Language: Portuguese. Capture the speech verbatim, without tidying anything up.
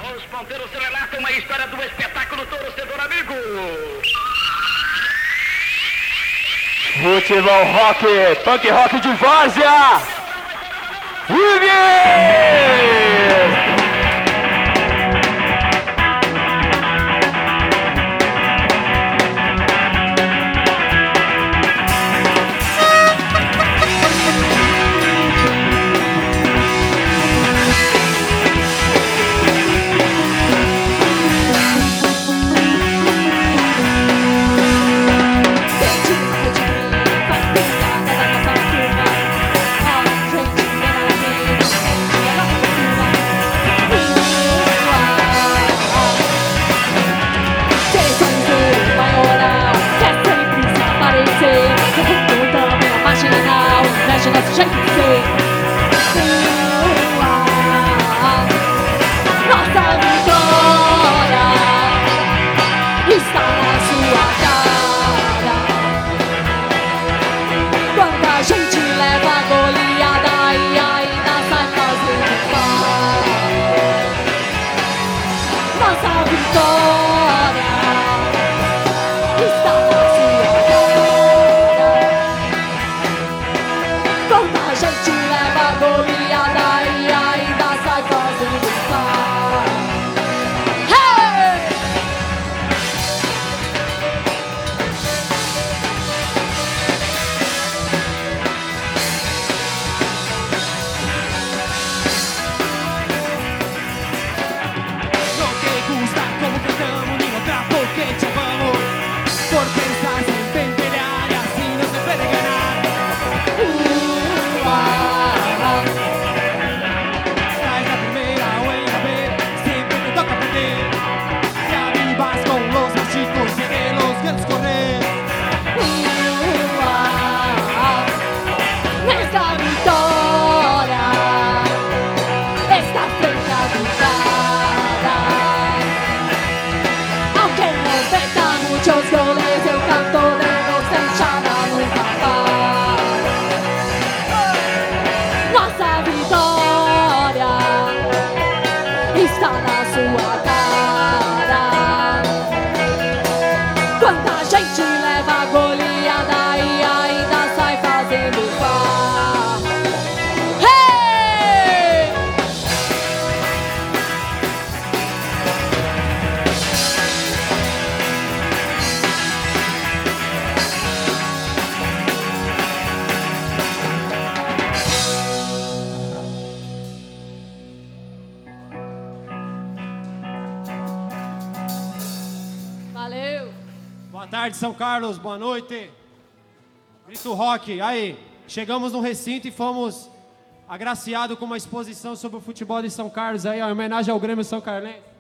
Os ponteiros relatam uma história do espetáculo Torcedor Amigo. Futebol rock, punk rock de várzea. Vive! Nosso jeito de ser. Nossa vitória está na sua cara. Quando a gente leva a goleada e ainda sai fazendo par. Nossa vitória está na sua cara. Quando a gente leva a goleada e ainda sai fazendo par. Hey! Lo que gusta, como cantamos, ni otra porque te amamos. Por pensar siempre en pelear y así no se puede ganar. Estás la primera o en la vez, siempre te toca perder. Ya vivas con los más chicos y que los quieres correr. Esta vitória está feita de cara. Aunque no meta muchos goles, el canto de los hinchada nunca para. Nossa vitória está na sua cara. Quando a gente leva a goleada e ainda sai fazendo par. Hey! Valeu! Boa tarde, São Carlos, boa noite. Grito Rock, aí, chegamos no recinto e fomos agraciados com uma exposição sobre o futebol de São Carlos, aí, em homenagem ao Grêmio São Carlense.